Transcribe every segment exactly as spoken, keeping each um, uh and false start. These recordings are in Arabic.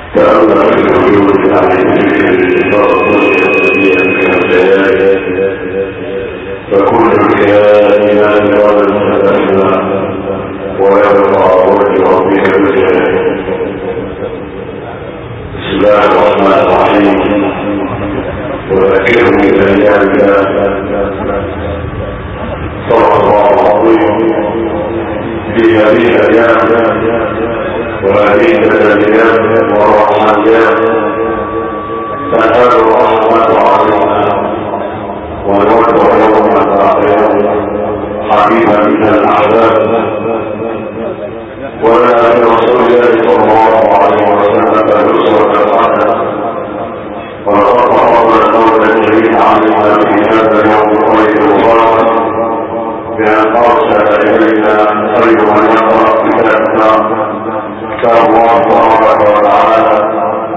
تأمل في الوجود عليه فكل الكائنات قد تتأمل ويبقى وجه ربك بالجلال. بسم الله الرحمن الرحيم. وذكرني بأيام صلى الله العظيم في هذه الأيام وهذه التدابيرات والرحمانيات تنهال الرحمة علينا ونود يوما آخرا حبيبا من الأحباب ولا برسول الله صلى الله عليه وسلم يسرة الحسنة. ولقد فرضنا قولا جميعا علينا في هذا اليوم الطيب المبارك بأن أرسل إلينا خير من يقرأ كتابنا كتاب الله تبارك وتعالى.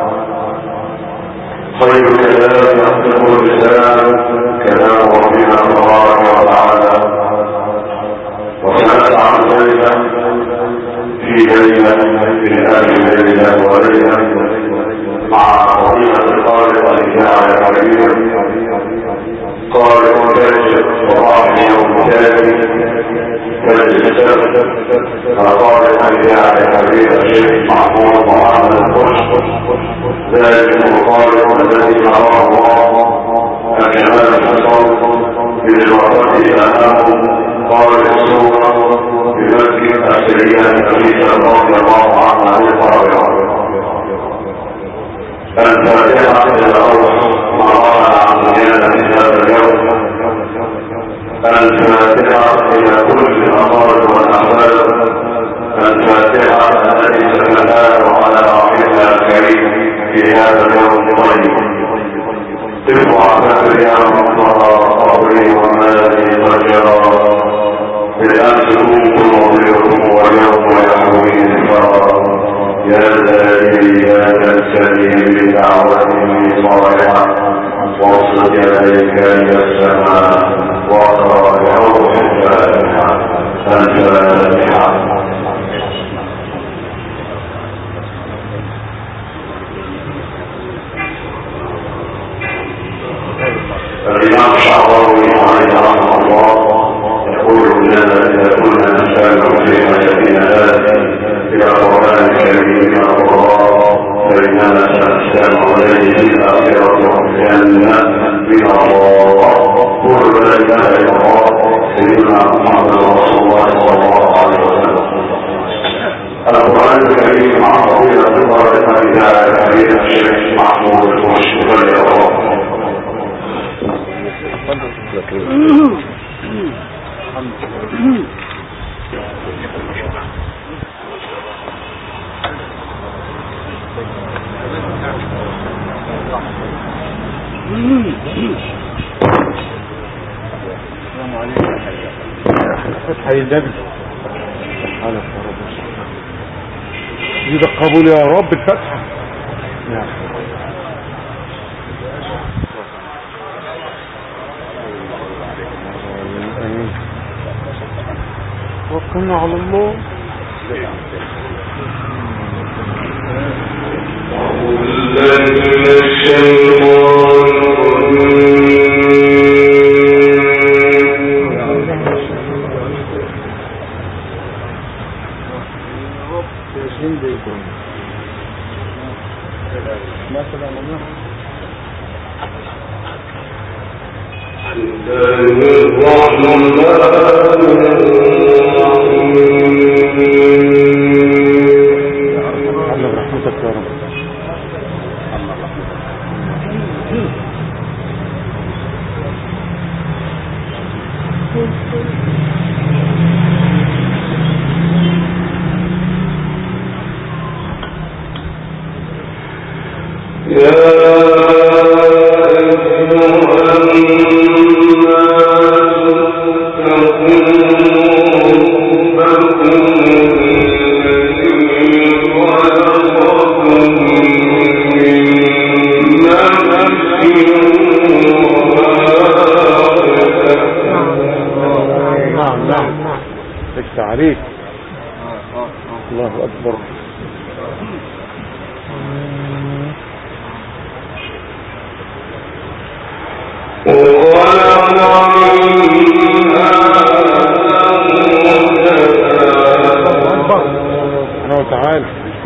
خير كلام يصدق اللسان كلام ربنا تبارك وتعالى. وسنسعى الليلة في ليلة في هذه الليلة وليلة مع فضيلة القارئ الإذاعة العربية قارئ فاجر وراحي ومتابع فالجسد قارئ الإذاعة العربية الشيخ محمود محمد الخش. ذلك القارئ الذي نراه الله الجمال الحصن بلغته أمامه قارئ السورة بمسجد السرية الكنيسة رضي الله عنها للقارئ. الفاتحة إلى الله مرحبا عن زيادة هذا اليوم. الفاتحة إلى كل الأقارب والأحباب. الفاتحة التي سمعناها على رحمها الكريم في هذا اليوم الطيب. ارفع فاتحة مطلقة قبري ومالي فجرا بالأمس كنتم مضيكم واليوم يحوي نفرا. يا الذي يا تنسلي بدعوته صالحا واصل يديك الى السماء واقرا بروح الفاتحه. الفاتحه. الامام الشعراوي عليه رحمه الله يقول لنا اذا كنا نسال فيما ياتينا هذا إلى القرآن الكريم الله فإننا سنستمع إليه في الآخرة والجنة من الله. قل لا إله إلا الله سيدنا محمد رسول الله صلى الله عليه وسلم. القرآن الكريم مع فضيلة القارئ الإذاعة العربية الشيخ محمود الخش رضي الله عنه. السلام عليكم. فتح النبي على الصلاة يبقى قبول يا رب الفتحة. وكلنا على الله. عليك. الله أكبر. وتعالى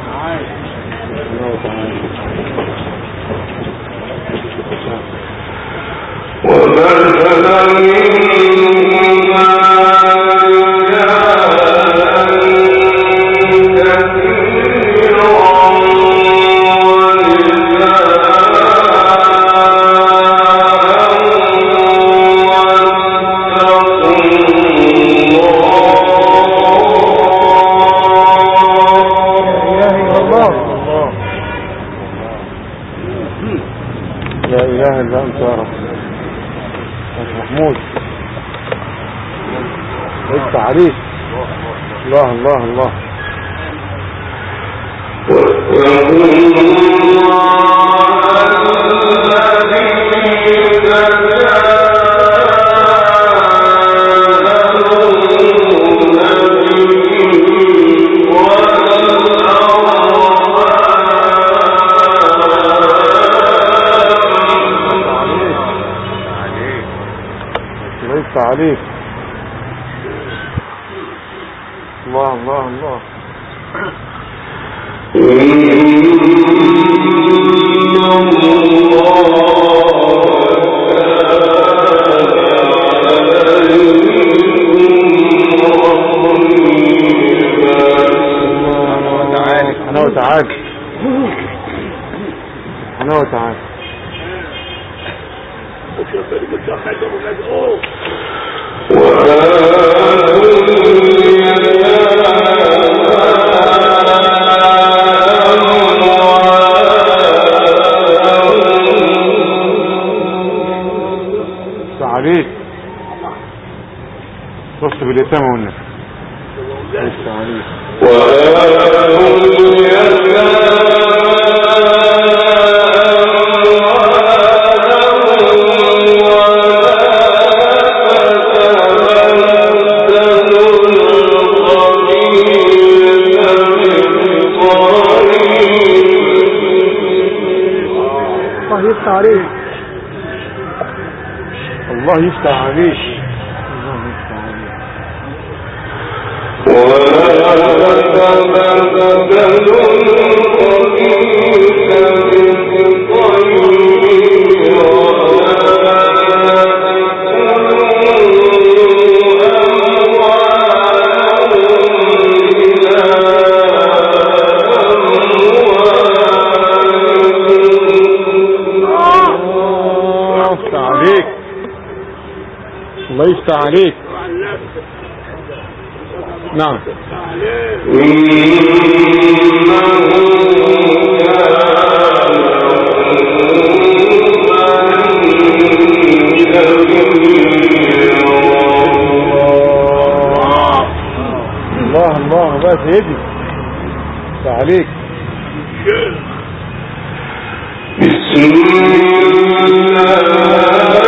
عليك. الله الله الله ليس عليك. الله الله الله سبحانه وتعالى سبحانه وتعالى عليك. بص باليتامى والنساء ليس عليك. الله يفتح عليك. الله يفتح عليك. الله يفتح عليك. نعم الله الله بس يدي يفتح عليك. بسم الله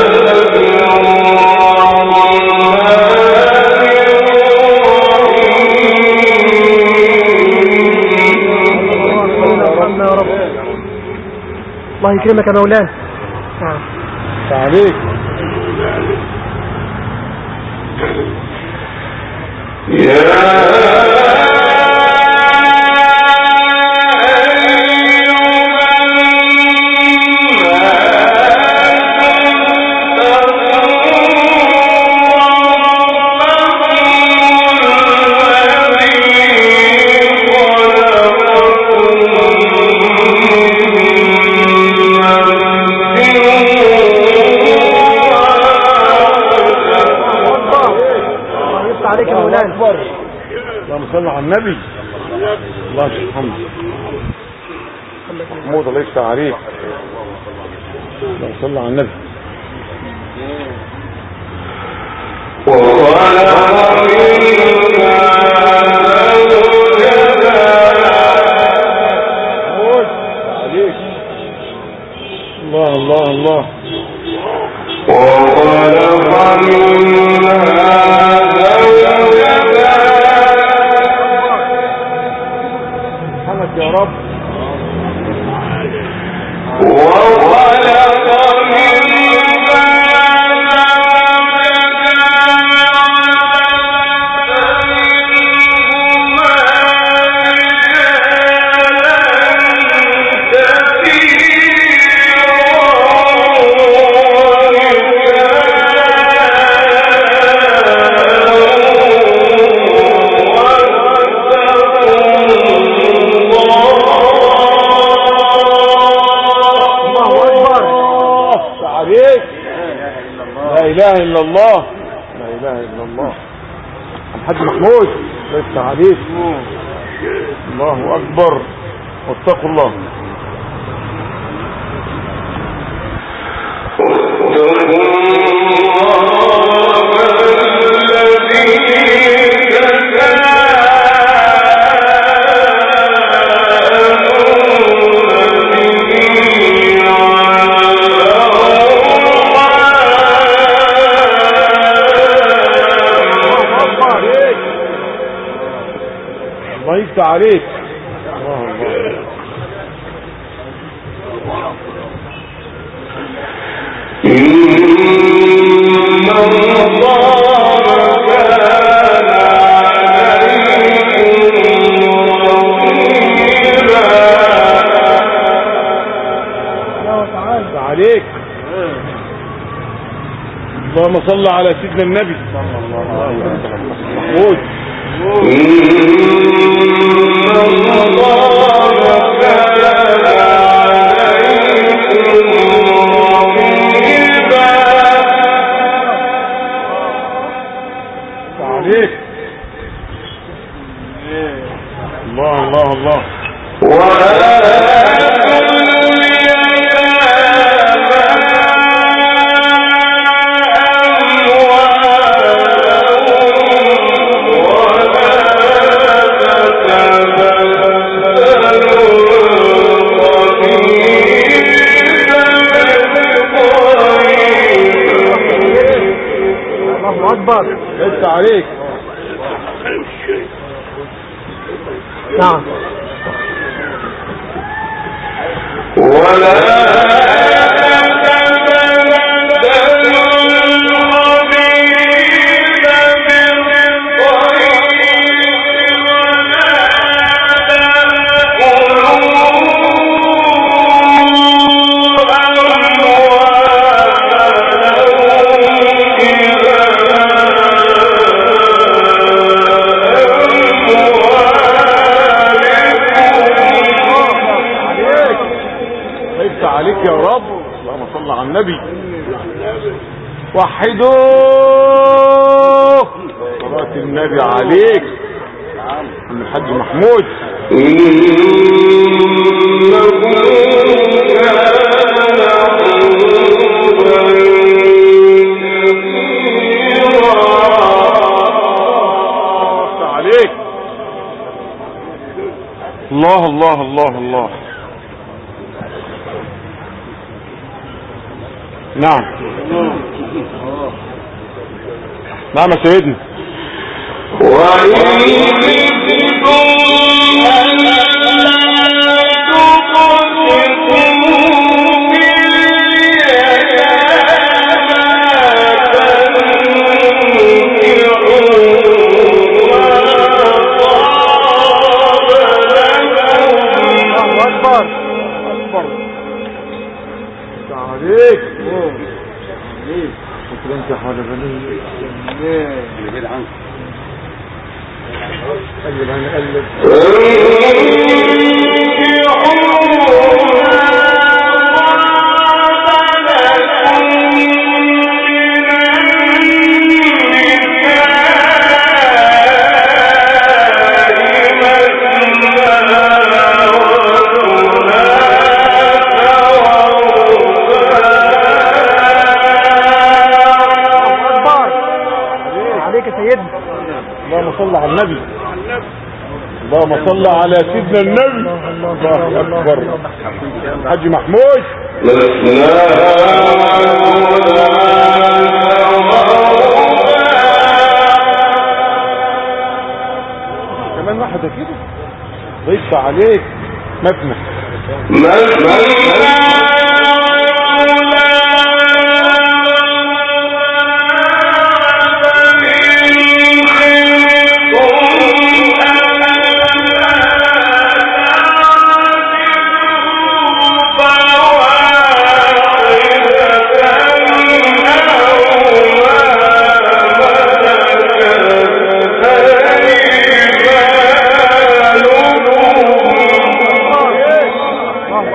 الله يكرمك يا مولانا. نعم عليك. يا اللهم صل على النبي. الله سبحانه محمود الله يفتح عليك. اللهم صل على النبي. الله الله الله سبحانك يا رب. وخلق منها اله الا الله، لا اله الا الله. الحاج محمود لسه عليك. الله اكبر واتقوا الله. الله يفتح عليك. الله الله. عليك. اللهم صل على سيدنا النبي صلى الله عليه وسلم. محمود عليك. الله الله الله. أكبر. لسه عليك. نعم. ولا عليك يا رب. اللهم صل على النبي. وحدوه صلاة النبي عليك من الحاج محمود. عليك. الله الله الله الله. نعم نعم يا سيدنا. عليك. انت حول بني اللي بعيد عنك. قلب انا قلب. اللهم صل على النبي. اللهم صل على سيدنا النبي. الله اكبر. الحاج محمود. كمان واحده كده ضيف عليك. مبنى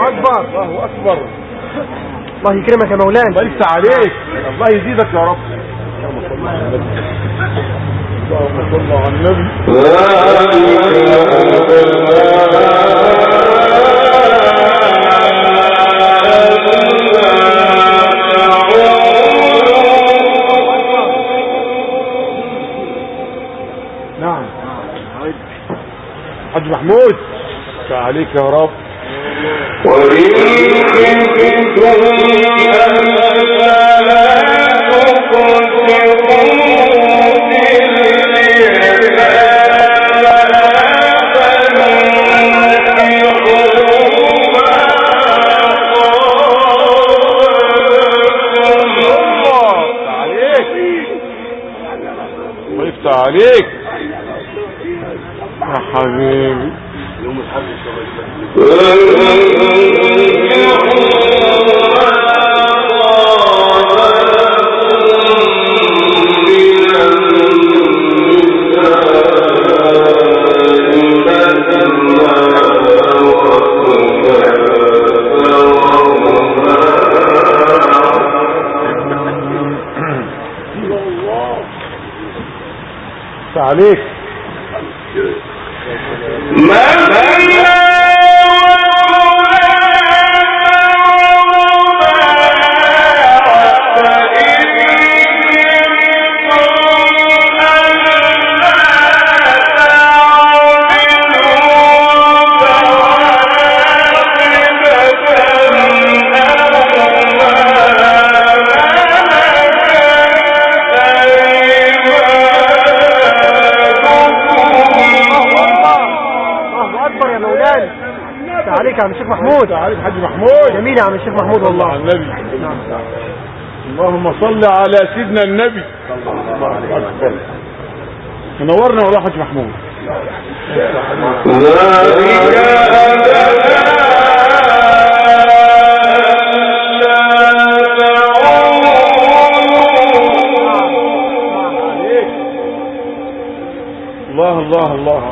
الله يكرمك يا مولانا. الله يفتح عليك. الله يزيدك يا رب. اللهم صل على النبي. نعم حاج محمود عليك يا رب. وإن كنتم عليك يا حبيبي. يوم الحد عليك ما عليك يا عم الشيخ محمود. عليك حاج محمود. جميل يا عم الشيخ محمود والله. على النبي. اللهم صل على سيدنا النبي. الله اكبر. منورنا والله حاج محمود. الله الله الله.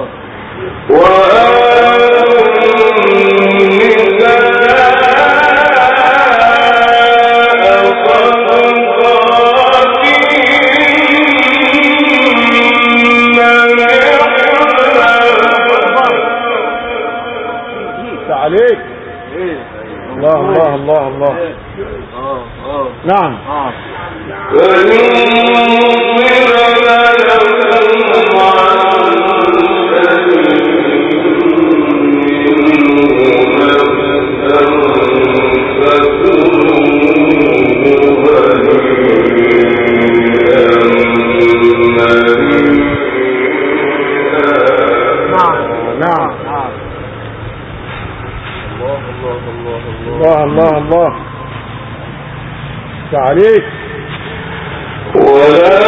عليك الله الله الله الله. نعم الله الله الله. عليك ولا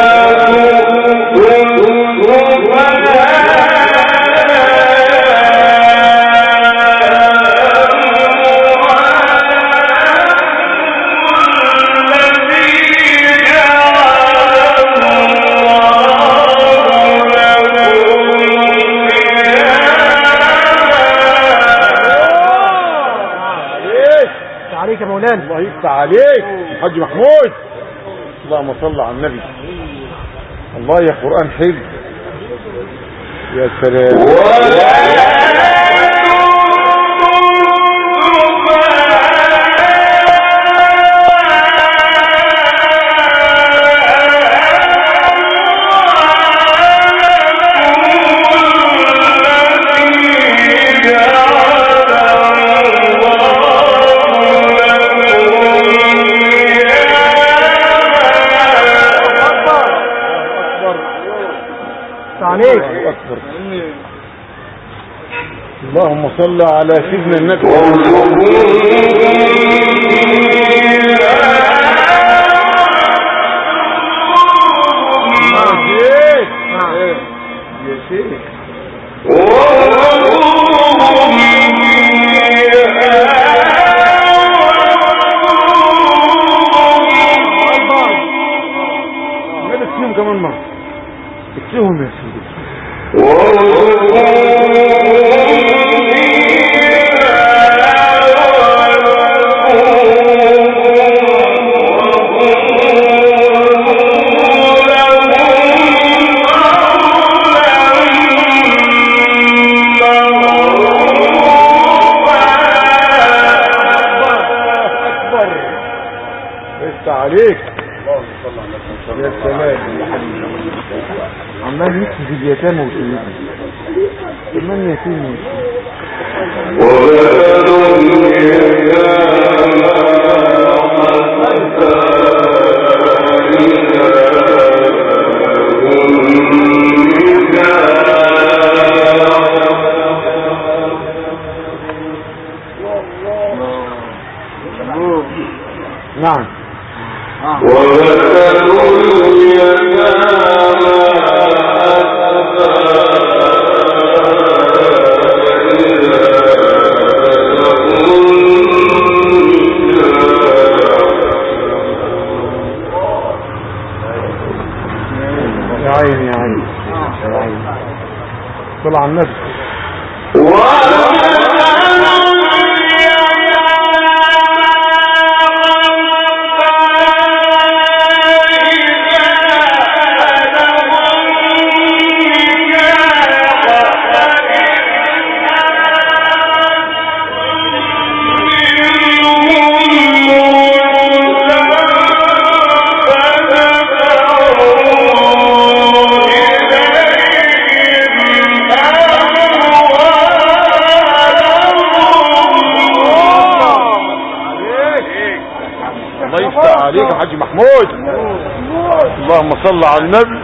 عليك يا مولانا. الله يفتح عليك حاج محمود. اللهم صل على النبي. الله يا قرآن حلو يا سلام. عليك أكبر. اللهم صل على سيدنا النبي. يا شيخ نبت كمان مرة اكتبهم يا سيدي. اليتامى وسيدنا كمان يتيم نعم يا عيني يا عيني يا عيني صل على النبي عليك يا حاج محمود. اللهم صل على النبي،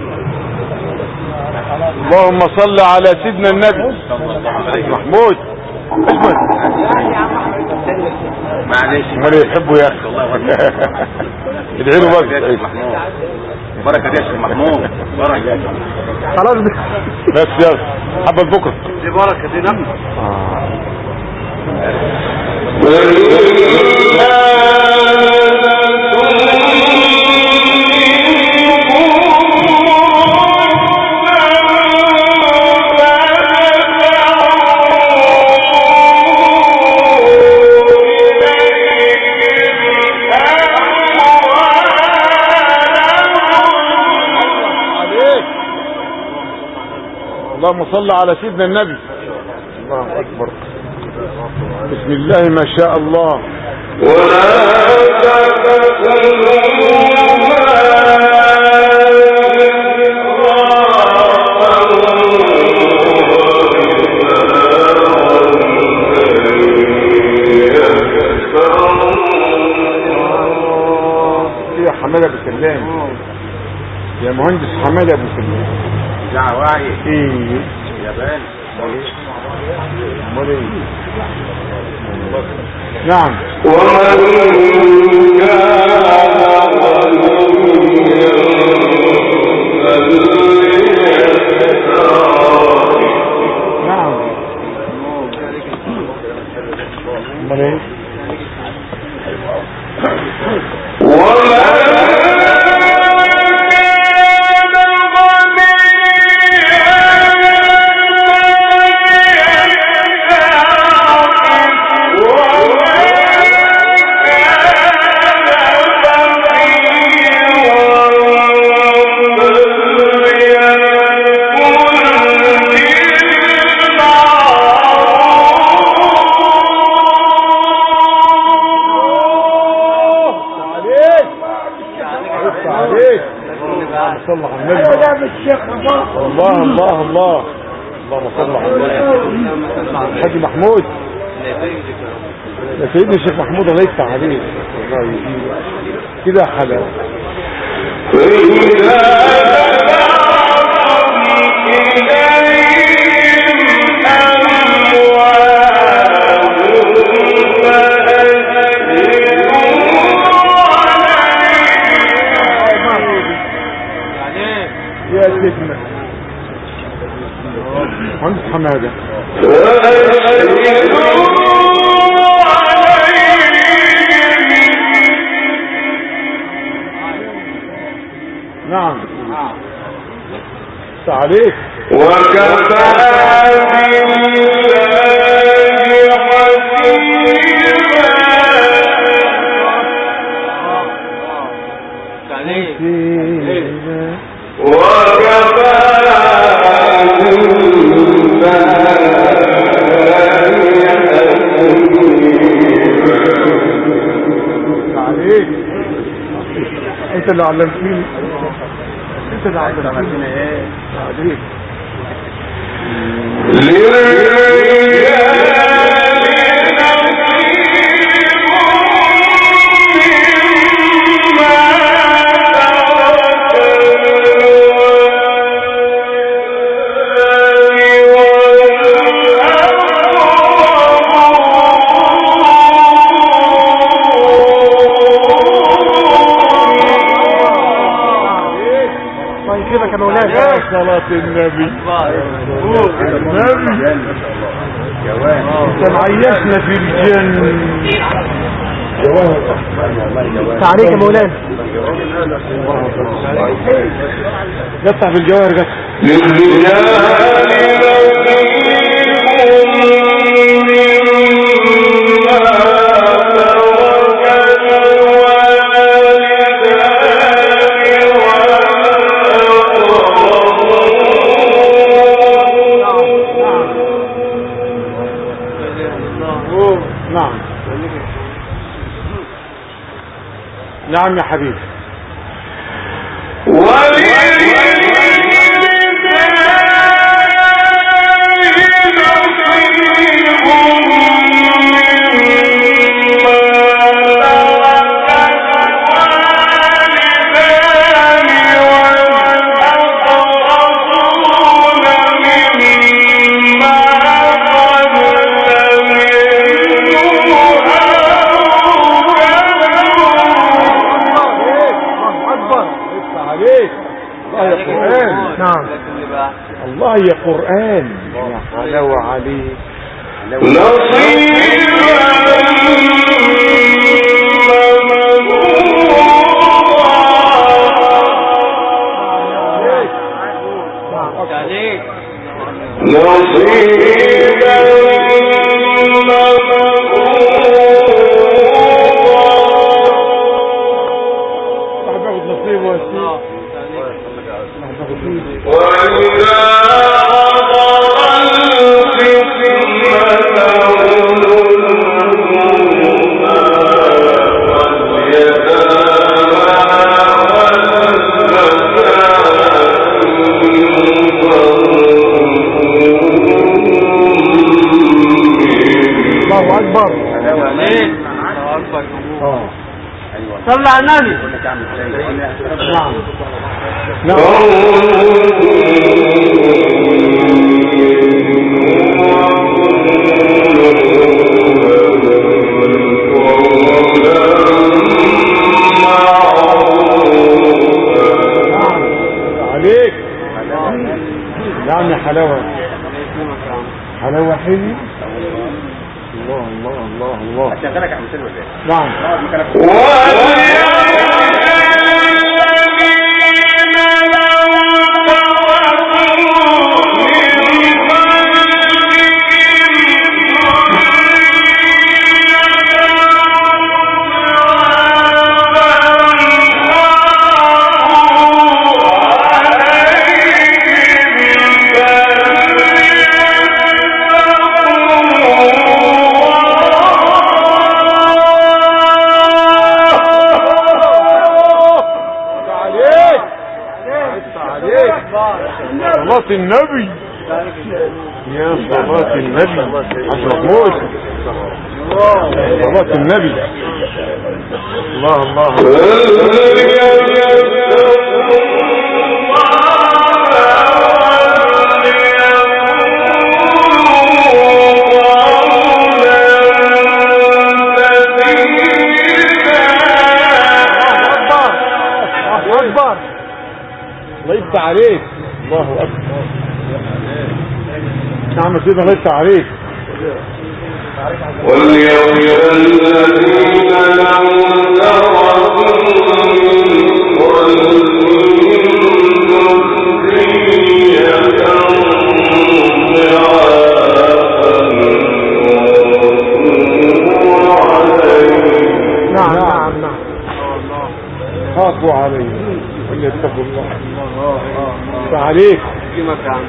اللهم صل على سيدنا النبي. حاج محمود اجمل معلش امال يحبوا يا اخي ادعي له بس بركه يا شيخ محمود بركه خلاص بس يلا حبك بكره دي بركه دي نعم اللهم صل على سيدنا النبي. الله أكبر. بسم الله ما شاء الله. يا حماد ابو سلام، يا مهندس حماد ابو سلام. لا واعي ايه يابان امال ايه. نعم نعم امال ايه. الله الله الله اللهم صل على النبي. حاج محمود يا سيدنا الشيخ محمود الله يفتح عليك الله يجيب كده حلال. يا سيدنا مهندس حماده نعم عليك. وكفى بالله حسيبا وكفى عليك. انت اللي علمتني، انت اللي علمتني ايه عليك. النبي النبي انت معيشنا في الجنة. تعليق يا مولانا. قطع في الجواهر قطع. نعم نعم يا حبيبي. الله يا قرآن يا حلاوة عليك صلى على النبي. نعم عليك. نعم يا حلاوة حلاوة حلوة. الله الله الله الله هشغلك عم تسوي ازاي؟ نعم صلاة النبي يا صلاة النبي عشان محمود صلاة النبي. الله الله أكبر. الله يفتح عليك. الله أكبر. نعم سيدنا الله يفتح عليك. واليوم الذين لم تروا نعم نعم نعم خافوا عليه وليتقوا الله. عليك في مكان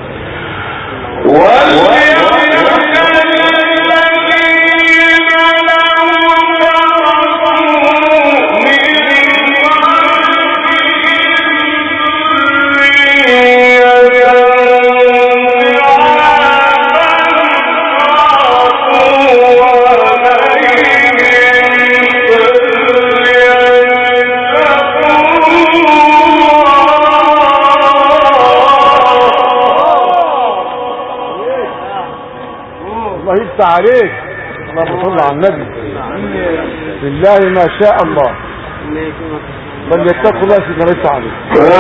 عليك. اللهم صل على النبي. بالله ما شاء الله. من يتق الله سيدنا ليس عليه.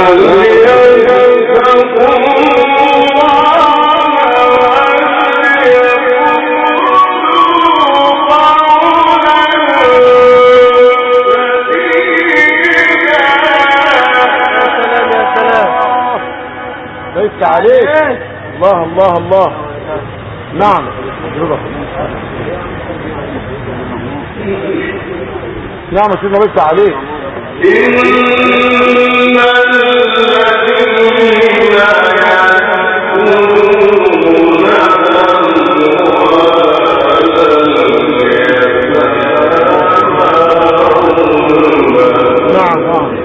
ليس عليك. الله الله الله. نعم نعم سيدنا ليس عليك. إن الذين نعم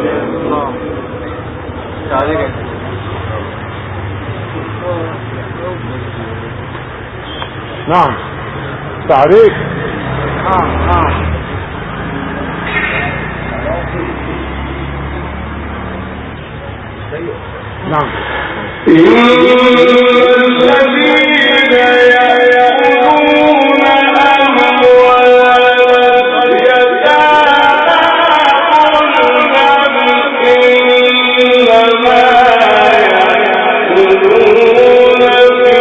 نعم تعريف. نعم نعم نعم. إن الذين يأكلون أموال اليتامى ظلما إنما يأكلون في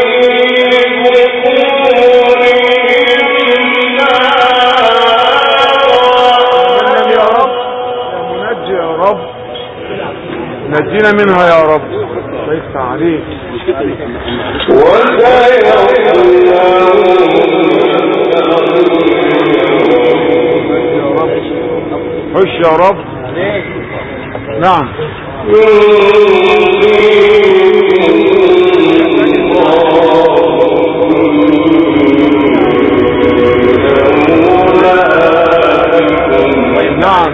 بطونهم نارا. منجي يا رب، نجينا منها يا رب. ليس عليك. خش يا رب. نعم نعم.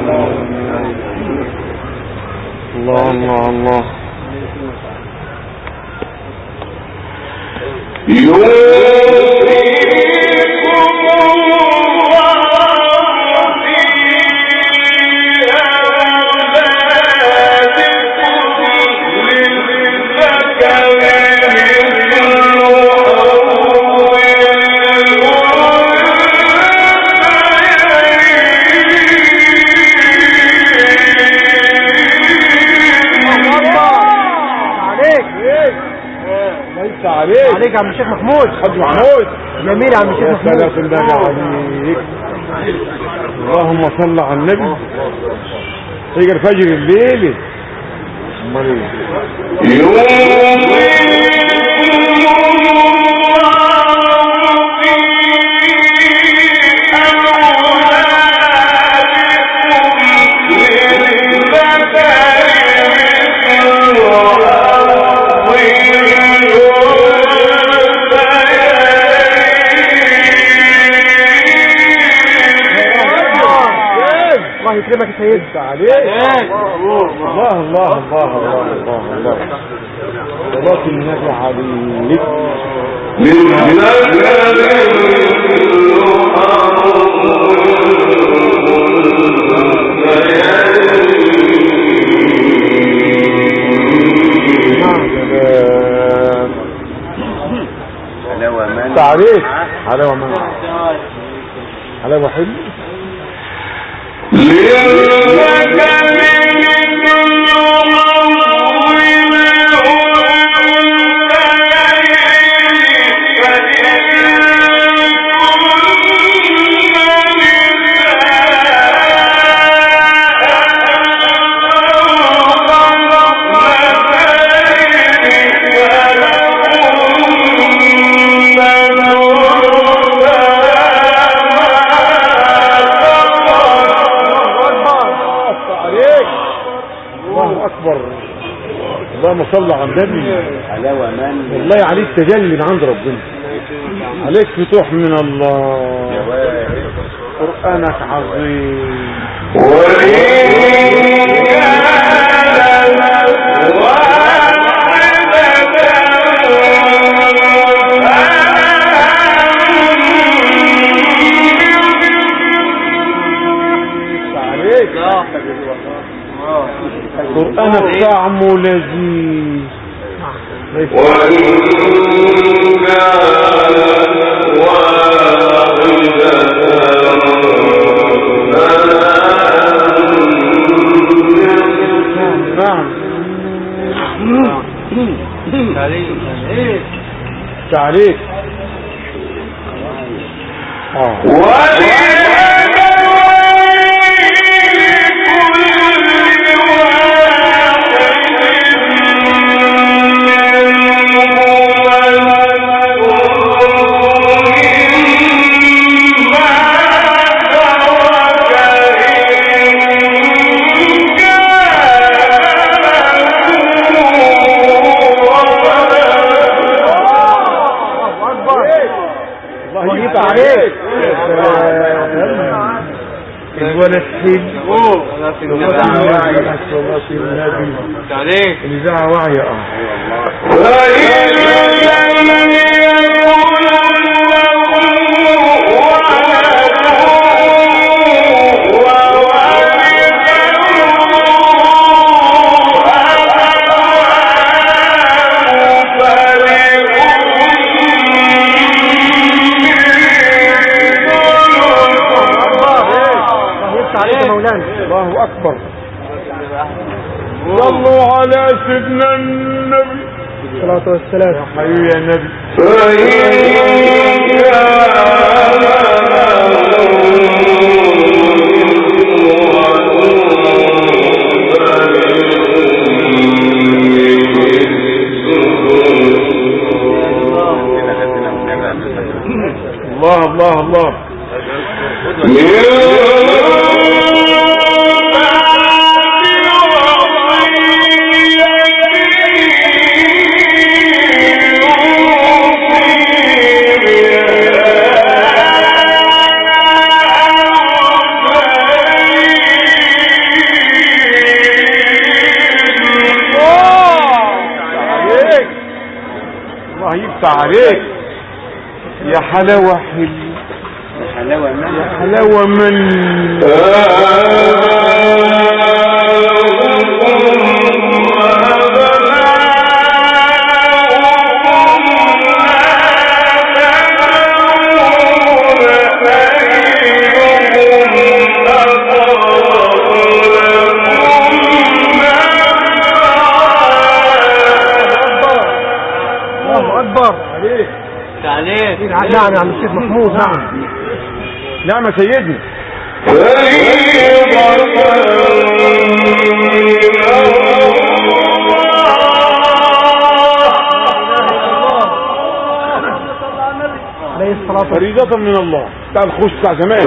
الله الله الله. عليك يا عم الشيخ محمود. حاج محمود جميل يا عم الشيخ محمود. عليك. اللهم صل على النبي. تيجي الفجر الليلي. امال ايه؟ يكرمك يا سيد. عليك. الله الله الله الله الله الله. صلاة النبي عليك. تعريف حلاوة من حلاوة حلو. اللهم صل على النبي. حلاوة من والله عليك تجلي من عند ربنا. عليك فتوح من الله. قرآنك عظيم. قرآنك طعم لذيذ. وإن كان واحدة تعليق اه الولد حلو عليك الإذاعة واعية اه الله أكبر. صلوا على سيدنا النبي الصلاة والسلام. يا حبيبي يا نبي. الله الله الله. عليك يا حلاوة حلو يا حلاوة من يا حلاوة من نعم يا الشيخ محمود. نعم نعم يا سيدنا. فريضة من الله. بتاع الخوش بتاع زمان.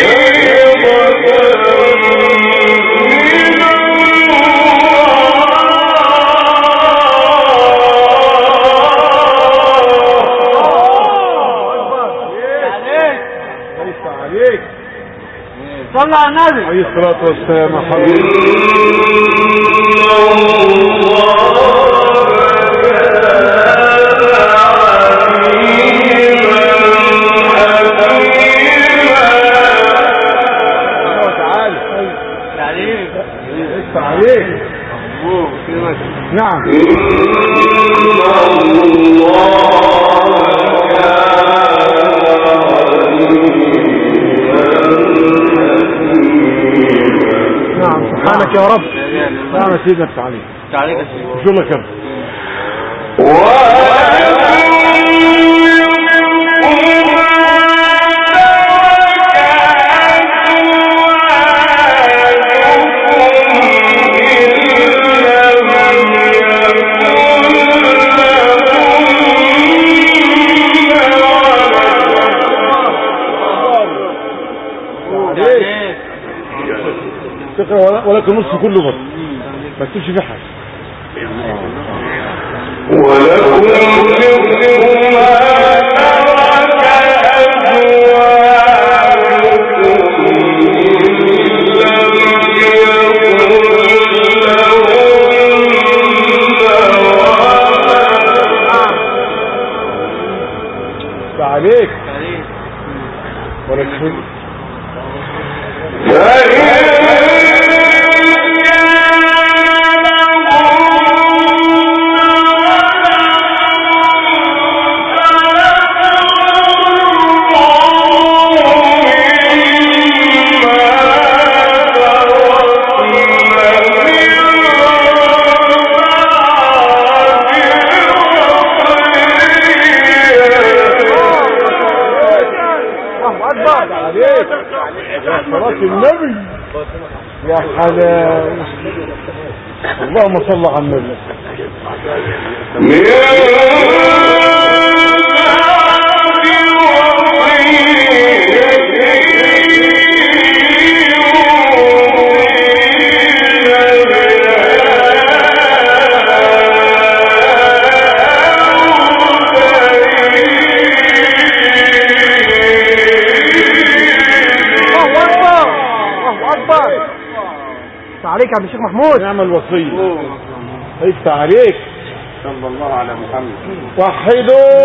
صلى على النبي عليه الصلاة والسلام. حبيبي عليك. نعم. نعم سبحانك يا رب. نعم يا سيدنا. تعاليك تعاليك يا سيدنا. شو لك تقرأ ولكن نصف كله بس ما تكتبش فيه حاجة. ولكم نصف ما ترك أزواجكم عليك ولكن عليك يا صلاة النبي يا حلاوة. اللهم صل على النبي. عليك يا عم الشيخ محمود. نعمل وصية. افتح عليك. صلى الله على محمد. وحدوا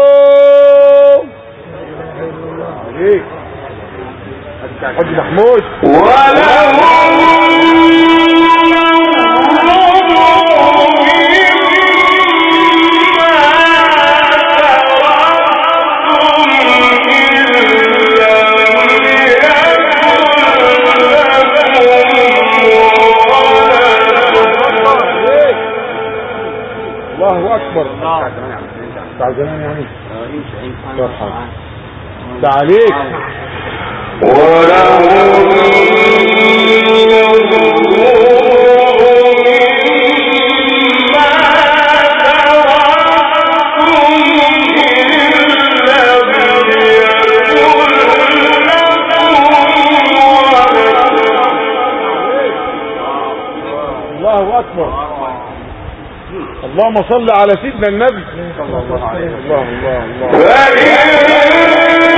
عليك حج محمود. الله اكبر. بتاع زمان يعني تعاليك. الله اكبر. اللهم صل على سيدنا النبي صلى الله عليه وسلم. الله الله الله.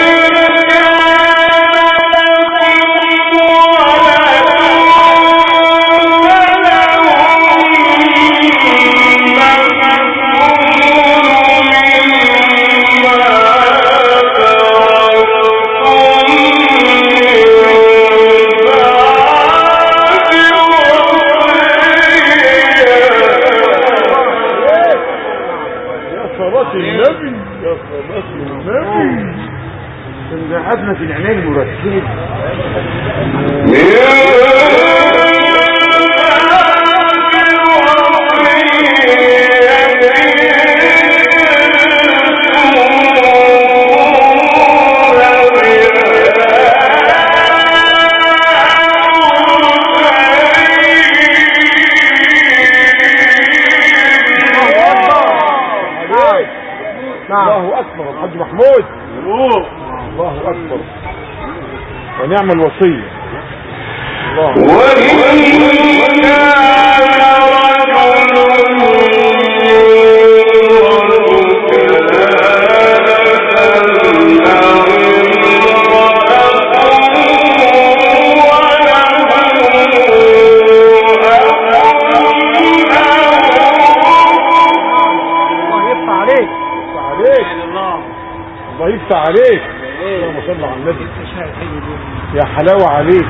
النبي يا صلاة النبي. انزعجنا في العناية المرتبة. الله اكبر. الحاج محمود. الله اكبر. ونعم الوصية. الله الله يفتح عليك. اللهم صل على النبي. يا حلاوة عليك.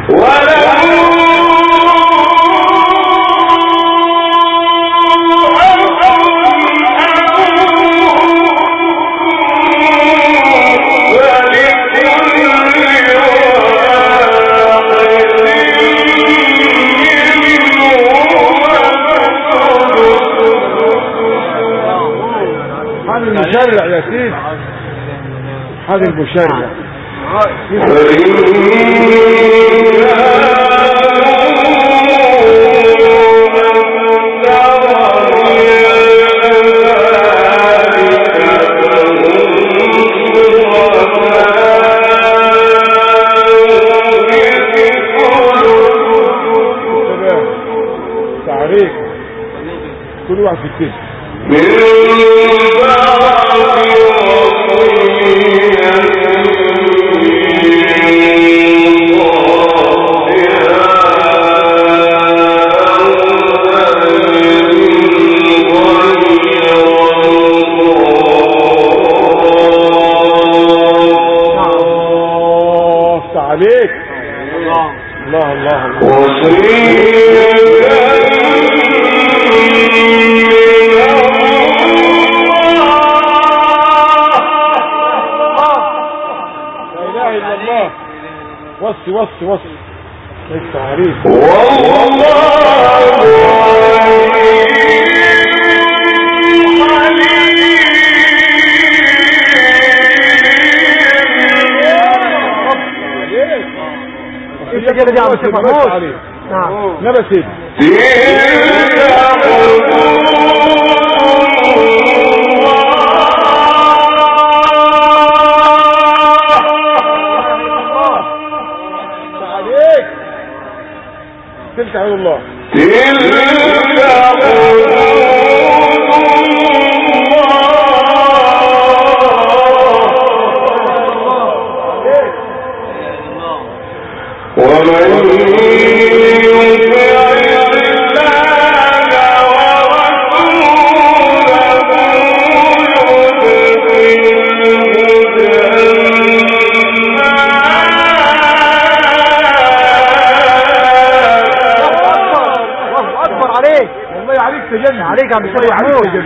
هذا المشرع يا سيدي. هذا المشرع. تعريف كل واحد في التسع. عليك. الله الله الله. لا اله الا الله. وصي وصي وصي. ليس عليك. والله السجاده دي يا عم الشيخ محمود. نعم نبى سيدي عليك تلك عين الله ومن تجنن عليك عم بيسوي محمود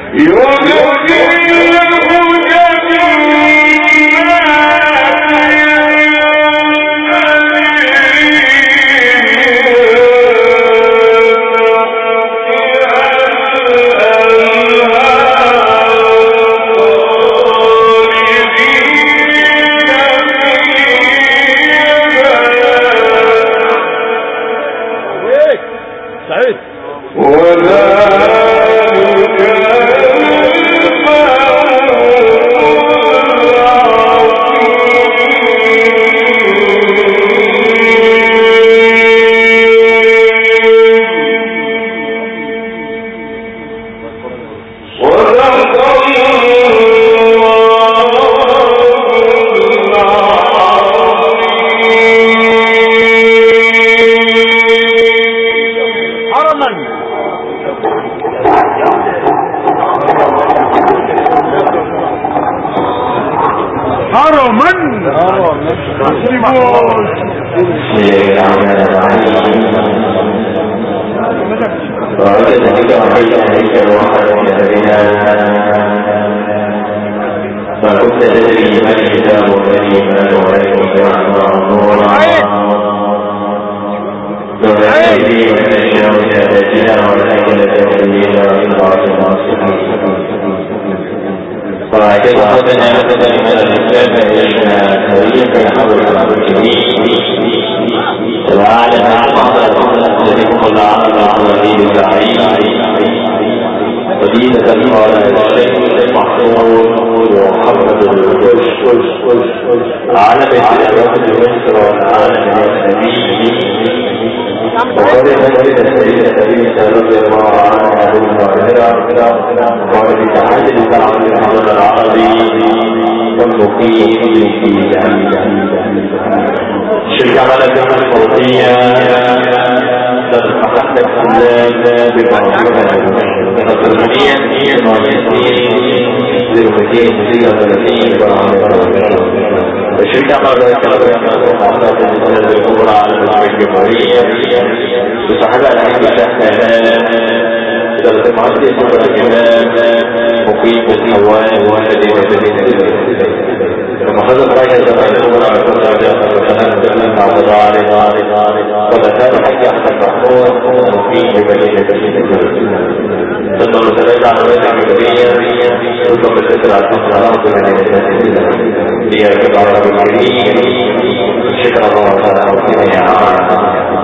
سعيد شكرا الله تعالى